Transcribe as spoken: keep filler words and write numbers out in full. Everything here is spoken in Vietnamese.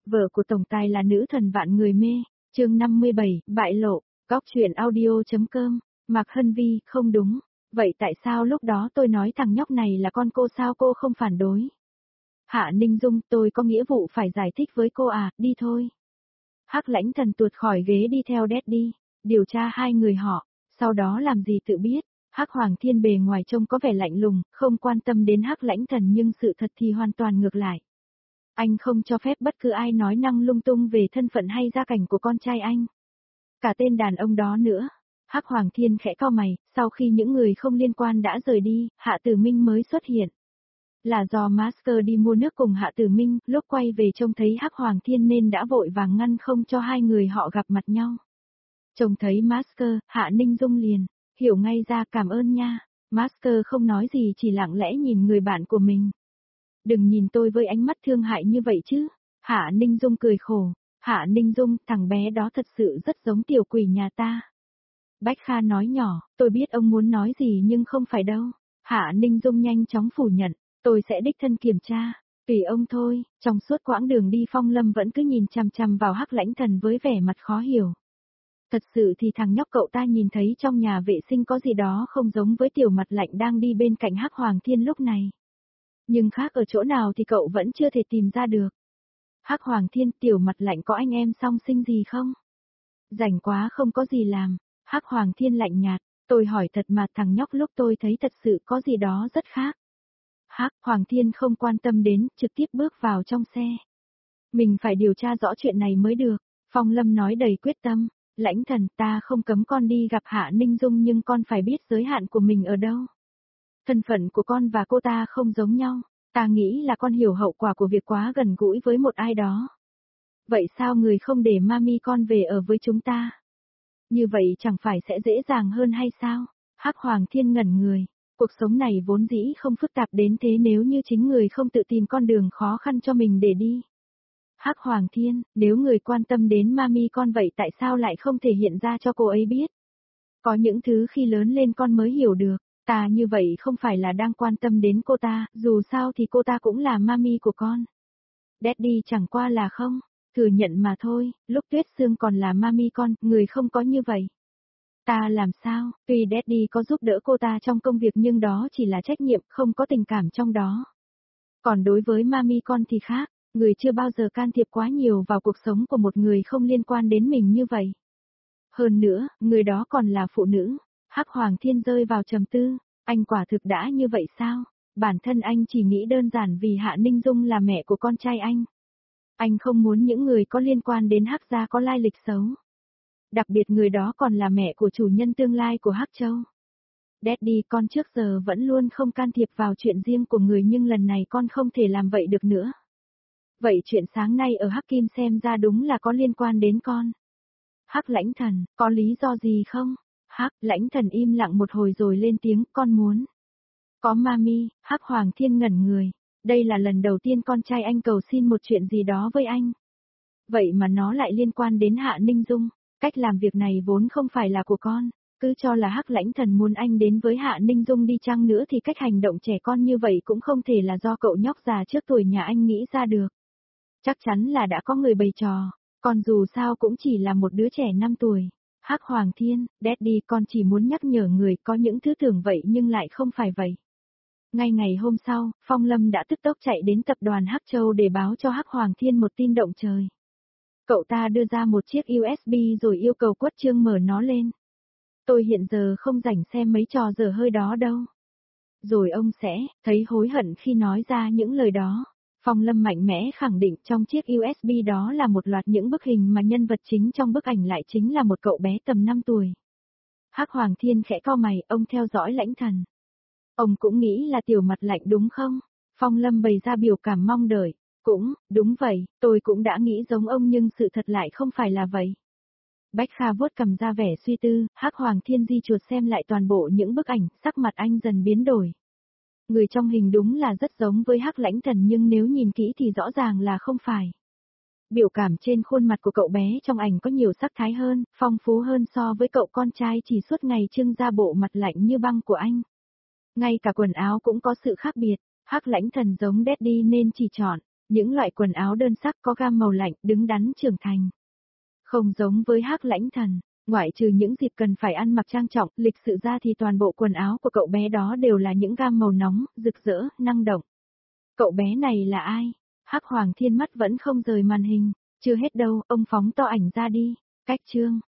Vợ của tổng tài là nữ thần vạn người mê, chương năm mươi bảy, bại lộ, góc truyện audio.com, Mạc Hân Vi, không đúng. Vậy tại sao lúc đó tôi nói thằng nhóc này là con cô, sao cô không phản đối? Hạ Ninh Dung, tôi có nghĩa vụ phải giải thích với cô à, đi thôi. Hắc Lãnh Thần tuột khỏi ghế đi theo Daddy, điều tra hai người họ, sau đó làm gì tự biết. Hắc Hoàng Thiên bề ngoài trông có vẻ lạnh lùng, không quan tâm đến Hắc Lãnh Thần nhưng sự thật thì hoàn toàn ngược lại. Anh không cho phép bất cứ ai nói năng lung tung về thân phận hay gia cảnh của con trai anh. Cả tên đàn ông đó nữa. Hắc Hoàng Thiên khẽ cau mày, sau khi những người không liên quan đã rời đi, Hạ Tử Minh mới xuất hiện. Là do Master đi mua nước cùng Hạ Tử Minh, lúc quay về trông thấy Hắc Hoàng Thiên nên đã vội vàng ngăn không cho hai người họ gặp mặt nhau. Trông thấy Master, Hạ Ninh Dung liền, hiểu ngay ra, cảm ơn nha. Master không nói gì, chỉ lặng lẽ nhìn người bạn của mình. Đừng nhìn tôi với ánh mắt thương hại như vậy chứ. Hạ Ninh Dung cười khổ. Hạ Ninh Dung, thằng bé đó thật sự rất giống tiểu quỷ nhà ta. Bách Kha nói nhỏ, tôi biết ông muốn nói gì nhưng không phải đâu. Hạ Ninh Dung nhanh chóng phủ nhận, tôi sẽ đích thân kiểm tra, tùy ông thôi. Trong suốt quãng đường đi Phong Lâm vẫn cứ nhìn chằm chằm vào Hắc Lãnh Thần với vẻ mặt khó hiểu. Thật sự thì thằng nhóc cậu ta nhìn thấy trong nhà vệ sinh có gì đó không giống với tiểu mặt lạnh đang đi bên cạnh Hắc Hoàng Thiên lúc này. Nhưng khác ở chỗ nào thì cậu vẫn chưa thể tìm ra được. Hắc Hoàng Thiên, tiểu mặt lạnh có anh em song sinh gì không? Rảnh quá không có gì làm. Hắc Hoàng Thiên lạnh nhạt, tôi hỏi thật mà, thằng nhóc lúc tôi thấy thật sự có gì đó rất khác. Hắc Hoàng Thiên không quan tâm đến, trực tiếp bước vào trong xe. Mình phải điều tra rõ chuyện này mới được, Phong Lâm nói đầy quyết tâm. Lãnh Thần, ta không cấm con đi gặp Hạ Ninh Dung nhưng con phải biết giới hạn của mình ở đâu. Thân phận của con và cô ta không giống nhau, ta nghĩ là con hiểu hậu quả của việc quá gần gũi với một ai đó. Vậy sao người không để mami con về ở với chúng ta? Như vậy chẳng phải sẽ dễ dàng hơn hay sao? Hắc Hoàng Thiên ngẩn người, cuộc sống này vốn dĩ không phức tạp đến thế nếu như chính người không tự tìm con đường khó khăn cho mình để đi. Hắc Hoàng Thiên, nếu người quan tâm đến mami con vậy tại sao lại không thể hiện ra cho cô ấy biết? Có những thứ khi lớn lên con mới hiểu được, ta như vậy không phải là đang quan tâm đến cô ta, dù sao thì cô ta cũng là mami của con. Daddy chẳng qua là không, thừa nhận mà thôi, lúc Tuyết Sương còn là mami con, người không có như vậy. Ta làm sao, tuy Daddy có giúp đỡ cô ta trong công việc nhưng đó chỉ là trách nhiệm, không có tình cảm trong đó. Còn đối với mami con thì khác. Người chưa bao giờ can thiệp quá nhiều vào cuộc sống của một người không liên quan đến mình như vậy. Hơn nữa, người đó còn là phụ nữ. Hắc Hoàng Thiên rơi vào trầm tư, anh quả thực đã như vậy sao? Bản thân anh chỉ nghĩ đơn giản vì Hạ Ninh Dung là mẹ của con trai anh. Anh không muốn những người có liên quan đến Hắc gia có lai lịch xấu. Đặc biệt người đó còn là mẹ của chủ nhân tương lai của Hắc Châu. Daddy, con trước giờ vẫn luôn không can thiệp vào chuyện riêng của người nhưng lần này con không thể làm vậy được nữa. Vậy chuyện sáng nay ở Hắc Kim xem ra đúng là có liên quan đến con. Hắc Lãnh Thần, có lý do gì không? Hắc Lãnh Thần im lặng một hồi rồi lên tiếng, con muốn. Có mami. Hắc Hoàng Thiên ngẩn người. Đây là lần đầu tiên con trai anh cầu xin một chuyện gì đó với anh. Vậy mà nó lại liên quan đến Hạ Ninh Dung. Cách làm việc này vốn không phải là của con. Cứ cho là Hắc Lãnh Thần muốn anh đến với Hạ Ninh Dung đi chăng nữa thì cách hành động trẻ con như vậy cũng không thể là do cậu nhóc già trước tuổi nhà anh nghĩ ra được. Chắc chắn là đã có người bày trò, còn dù sao cũng chỉ là một đứa trẻ năm tuổi. Hắc Hoàng Thiên, Daddy, con chỉ muốn nhắc nhở người có những thứ tưởng vậy nhưng lại không phải vậy. Ngay ngày hôm sau, Phong Lâm đã tức tốc chạy đến tập đoàn Hắc Châu để báo cho Hắc Hoàng Thiên một tin động trời. Cậu ta đưa ra một chiếc u ét bê rồi yêu cầu Quất Trương mở nó lên. Tôi hiện giờ không rảnh xem mấy trò dở hơi đó đâu. Rồi ông sẽ thấy hối hận khi nói ra những lời đó. Phong Lâm mạnh mẽ khẳng định trong chiếc u ét bê đó là một loạt những bức hình mà nhân vật chính trong bức ảnh lại chính là một cậu bé tầm năm tuổi. Hắc Hoàng Thiên khẽ cau mày, ông theo dõi Lãnh Thần. Ông cũng nghĩ là tiểu mặt lạnh đúng không? Phong Lâm bày ra biểu cảm mong đợi. Cũng, đúng vậy, tôi cũng đã nghĩ giống ông nhưng sự thật lại không phải là vậy. Bách Kha vuốt cầm ra vẻ suy tư, Hắc Hoàng Thiên di chuột xem lại toàn bộ những bức ảnh, sắc mặt anh dần biến đổi. Người trong hình đúng là rất giống với Hắc Lãnh Thần nhưng nếu nhìn kỹ thì rõ ràng là không phải. Biểu cảm trên khuôn mặt của cậu bé trong ảnh có nhiều sắc thái hơn, phong phú hơn so với cậu con trai chỉ suốt ngày trưng ra bộ mặt lạnh như băng của anh. Ngay cả quần áo cũng có sự khác biệt, Hắc Lãnh Thần giống Daddy nên chỉ chọn Những loại quần áo đơn sắc có gam màu lạnh, đứng đắn trưởng thành. Không giống với Hắc Lãnh Thần, ngoại trừ những dịp cần phải ăn mặc trang trọng, lịch sự ra thì toàn bộ quần áo của cậu bé đó đều là những gam màu nóng, rực rỡ, năng động. Cậu bé này là ai? Hắc Hoàng Thiên mắt vẫn không rời màn hình. Chưa hết đâu, ông phóng to ảnh ra đi. Cách chương.